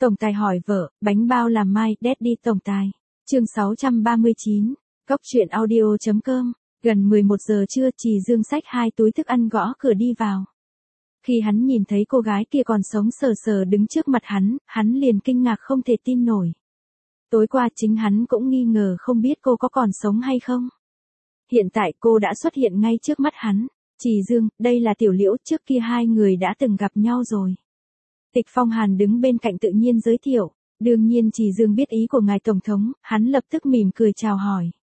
Tổng tài hỏi vợ, bánh bao làm mai, Daddy tổng tài. Chương 639. Góc truyện audio.com. Gần 11 giờ trưa, Trì Dương xách 2 túi thức ăn gõ cửa đi vào. Khi hắn nhìn thấy cô gái kia còn sống sờ sờ đứng trước mặt hắn liền kinh ngạc không thể tin nổi. Tối qua chính hắn cũng nghi ngờ không biết cô có còn sống hay không. Hiện tại cô đã xuất hiện ngay trước mắt hắn. Trì Dương, đây là Tiểu Liễu, trước kia hai người đã từng gặp nhau rồi. Tịch Phong Hàn đứng bên cạnh tự nhiên giới thiệu. Đương nhiên Trì Dương biết ý của ngài Tổng thống, hắn lập tức mỉm cười chào hỏi.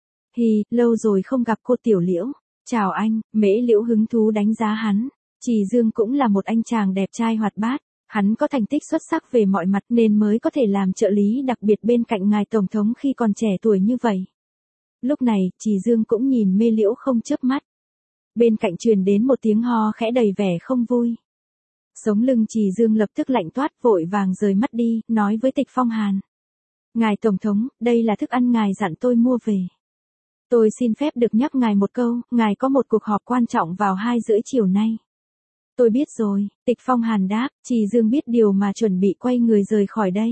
Hi, lâu rồi không gặp cô Tiểu Liễu. Chào anh, Mễ Liễu hứng thú đánh giá hắn. Trì Dương cũng là một anh chàng đẹp trai hoạt bát. Hắn có thành tích xuất sắc về mọi mặt nên mới có thể làm trợ lý đặc biệt bên cạnh ngài Tổng thống khi còn trẻ tuổi như vậy. Lúc này, Trì Dương cũng nhìn Mễ Liễu không chớp mắt. Bên cạnh truyền đến một tiếng ho khẽ đầy vẻ không vui. Sống lưng Trì Dương lập tức lạnh toát, vội vàng rời mắt đi, nói với Tịch Phong Hàn. Ngài Tổng thống, đây là thức ăn ngài dặn tôi mua về. Tôi xin phép được nhắc ngài một câu, ngài có một cuộc họp quan trọng vào 2:30 chiều nay. Tôi biết rồi, Tịch Phong Hàn đáp, Trì Dương biết điều mà chuẩn bị quay người rời khỏi đây.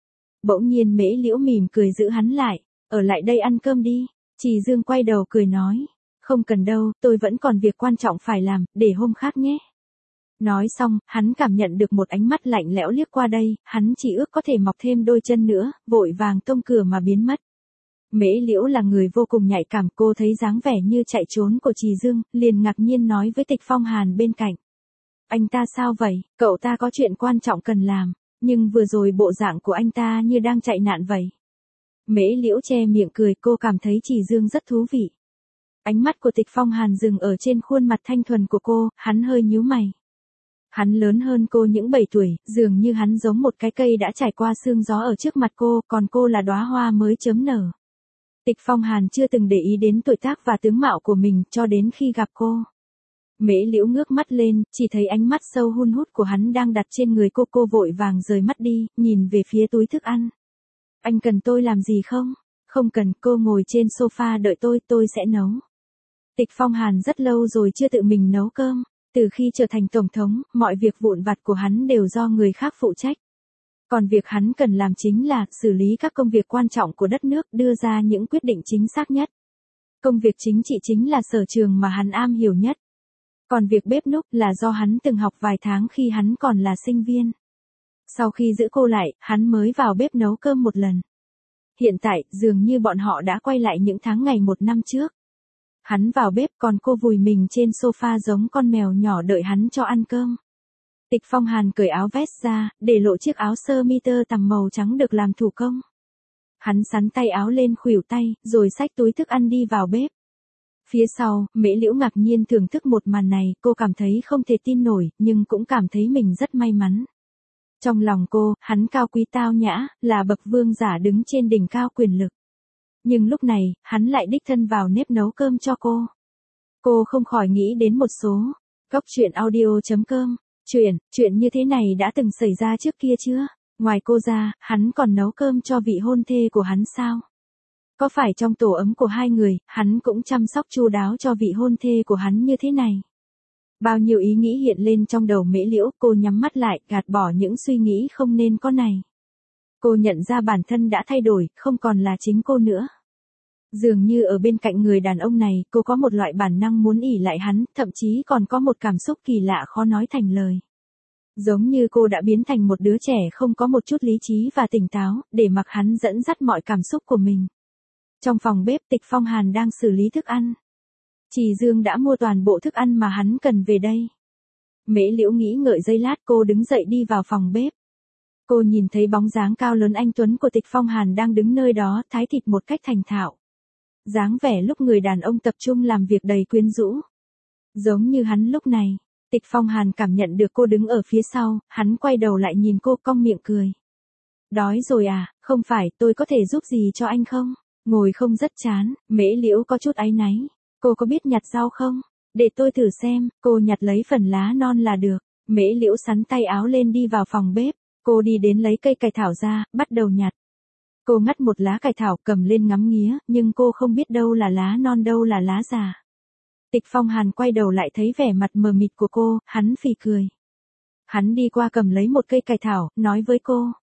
Bỗng nhiên Mễ Liễu mỉm cười giữ hắn lại, ở lại đây ăn cơm đi. Trì Dương quay đầu cười nói, không cần đâu, tôi vẫn còn việc quan trọng phải làm, để hôm khác nhé. Nói xong, hắn cảm nhận được một ánh mắt lạnh lẽo liếc qua đây, hắn chỉ ước có thể mọc thêm đôi chân nữa, vội vàng tông cửa mà biến mất. Mễ Liễu là người vô cùng nhạy cảm, cô thấy dáng vẻ như chạy trốn của Trì Dương, liền ngạc nhiên nói với Tịch Phong Hàn bên cạnh. Anh ta sao vậy, cậu ta có chuyện quan trọng cần làm, nhưng vừa rồi bộ dạng của anh ta như đang chạy nạn vậy. Mễ Liễu che miệng cười, cô cảm thấy Trì Dương rất thú vị. Ánh mắt của Tịch Phong Hàn dừng ở trên khuôn mặt thanh thuần của cô, hắn hơi nhíu mày. Hắn lớn hơn cô những 7 tuổi, dường như hắn giống một cái cây đã trải qua sương gió ở trước mặt cô, còn cô là đóa hoa mới chớm nở. Tịch Phong Hàn chưa từng để ý đến tuổi tác và tướng mạo của mình cho đến khi gặp cô. Mễ Liễu ngước mắt lên, chỉ thấy ánh mắt sâu hun hút của hắn đang đặt trên người cô vội vàng rời mắt đi, nhìn về phía túi thức ăn. Anh cần tôi làm gì không? Không cần, cô ngồi trên sofa đợi tôi sẽ nấu. Tịch Phong Hàn rất lâu rồi chưa tự mình nấu cơm. Từ khi trở thành Tổng thống, mọi việc vụn vặt của hắn đều do người khác phụ trách. Còn việc hắn cần làm chính là xử lý các công việc quan trọng của đất nước, đưa ra những quyết định chính xác nhất. Công việc chính trị chính là sở trường mà hắn am hiểu nhất. Còn việc bếp núc là do hắn từng học vài tháng khi hắn còn là sinh viên. Sau khi giữ cô lại, hắn mới vào bếp nấu cơm một lần. Hiện tại, dường như bọn họ đã quay lại những tháng ngày 1 năm trước. Hắn vào bếp còn cô vùi mình trên sofa giống con mèo nhỏ đợi hắn cho ăn cơm. Tịch Phong Hàn cởi áo vest ra, để lộ chiếc áo sơ mi tơ tằm màu trắng được làm thủ công. Hắn xắn tay áo lên khuỷu tay, rồi xách túi thức ăn đi vào bếp. Phía sau, Mễ Liễu ngạc nhiên thưởng thức một màn này, cô cảm thấy không thể tin nổi, nhưng cũng cảm thấy mình rất may mắn. Trong lòng cô, hắn cao quý tao nhã, là bậc vương giả đứng trên đỉnh cao quyền lực. Nhưng lúc này, hắn lại đích thân vào nếp nấu cơm cho cô. Cô không khỏi nghĩ đến một số. Góc truyện audio.com. Chuyện như thế này đã từng xảy ra trước kia chưa? Ngoài cô ra, hắn còn nấu cơm cho vị hôn thê của hắn sao? Có phải trong tổ ấm của hai người, hắn cũng chăm sóc chu đáo cho vị hôn thê của hắn như thế này? Bao nhiêu ý nghĩ hiện lên trong đầu Mễ Liễu, cô nhắm mắt lại, gạt bỏ những suy nghĩ không nên có này. Cô nhận ra bản thân đã thay đổi, không còn là chính cô nữa. Dường như ở bên cạnh người đàn ông này, cô có một loại bản năng muốn ỷ lại hắn, thậm chí còn có một cảm xúc kỳ lạ khó nói thành lời. Giống như cô đã biến thành một đứa trẻ không có một chút lý trí và tỉnh táo, để mặc hắn dẫn dắt mọi cảm xúc của mình. Trong phòng bếp, Tịch Phong Hàn đang xử lý thức ăn. Trì Dương đã mua toàn bộ thức ăn mà hắn cần về đây. Mễ Liễu nghĩ ngợi giây lát, cô đứng dậy đi vào phòng bếp. Cô nhìn thấy bóng dáng cao lớn anh tuấn của Tịch Phong Hàn đang đứng nơi đó, thái thịt một cách thành thạo. Dáng vẻ lúc người đàn ông tập trung làm việc đầy quyến rũ. Giống như hắn lúc này, Tịch Phong Hàn cảm nhận được cô đứng ở phía sau, hắn quay đầu lại nhìn cô cong miệng cười. Đói rồi à, không phải, tôi có thể giúp gì cho anh không? Ngồi không rất chán, Mễ Liễu có chút áy náy. Cô có biết nhặt rau không? Để tôi thử xem, cô nhặt lấy phần lá non là được. Mễ Liễu xắn tay áo lên đi vào phòng bếp. Cô đi đến lấy cây cải thảo ra, bắt đầu nhặt. Cô ngắt một lá cải thảo cầm lên ngắm nghía, nhưng cô không biết đâu là lá non đâu là lá già. Tịch Phong Hàn quay đầu lại thấy vẻ mặt mờ mịt của cô, hắn phì cười. Hắn đi qua cầm lấy một cây cải thảo, nói với cô.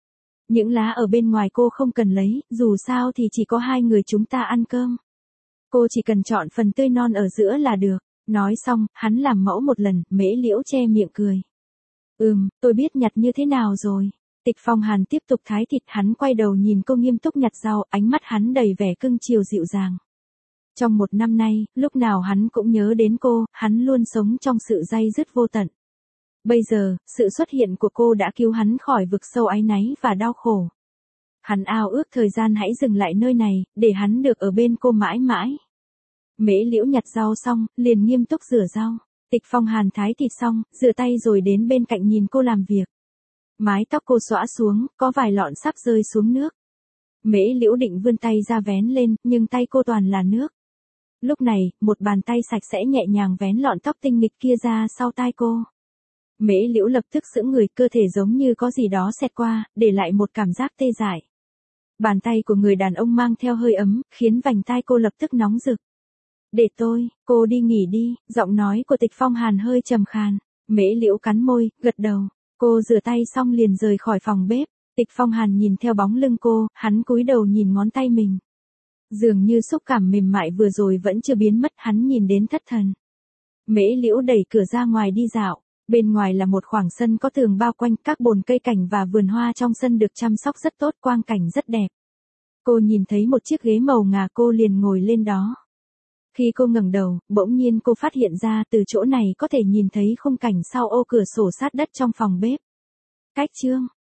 Những lá ở bên ngoài cô không cần lấy, dù sao thì chỉ có hai người chúng ta ăn cơm. Cô chỉ cần chọn phần tươi non ở giữa là được. Nói xong, hắn làm mẫu một lần, Mễ Liễu che miệng cười. Tôi biết nhặt như thế nào rồi. Tịch Phong Hàn tiếp tục thái thịt, hắn quay đầu nhìn cô nghiêm túc nhặt rau, ánh mắt hắn đầy vẻ cưng chiều dịu dàng. Trong một năm nay, lúc nào hắn cũng nhớ đến cô, hắn luôn sống trong sự day dứt vô tận. Bây giờ, sự xuất hiện của cô đã cứu hắn khỏi vực sâu áy náy và đau khổ. Hắn ao ước thời gian hãy dừng lại nơi này, để hắn được ở bên cô mãi mãi. Mễ Liễu nhặt rau xong, liền nghiêm túc rửa rau. Tịch Phong Hàn thái thịt xong, rửa tay rồi đến bên cạnh nhìn cô làm việc. Mái tóc cô xõa xuống, có vài lọn sắp rơi xuống nước. Mễ Liễu định vươn tay ra vén lên, nhưng tay cô toàn là nước. Lúc này, một bàn tay sạch sẽ nhẹ nhàng vén lọn tóc tinh nghịch kia ra sau tai cô. Mễ Liễu lập tức sững người, cơ thể giống như có gì đó xẹt qua, để lại một cảm giác tê dại. Bàn tay của người đàn ông mang theo hơi ấm, khiến vành tai cô lập tức nóng rực. Để tôi, cô đi nghỉ đi, giọng nói của Tịch Phong Hàn hơi trầm khàn. Mễ Liễu cắn môi, gật đầu. Cô rửa tay xong liền rời khỏi phòng bếp. Tịch Phong Hàn nhìn theo bóng lưng cô, hắn cúi đầu nhìn ngón tay mình. Dường như xúc cảm mềm mại vừa rồi vẫn chưa biến mất, hắn nhìn đến thất thần. Mễ Liễu đẩy cửa ra ngoài đi dạo. Bên ngoài là một khoảng sân có tường bao quanh, các bồn cây cảnh và vườn hoa trong sân được chăm sóc rất tốt, quang cảnh rất đẹp. Cô nhìn thấy một chiếc ghế màu ngà, cô liền ngồi lên đó. Khi cô ngẩng đầu, bỗng nhiên cô phát hiện ra từ chỗ này có thể nhìn thấy khung cảnh sau ô cửa sổ sát đất trong phòng bếp. Cách chương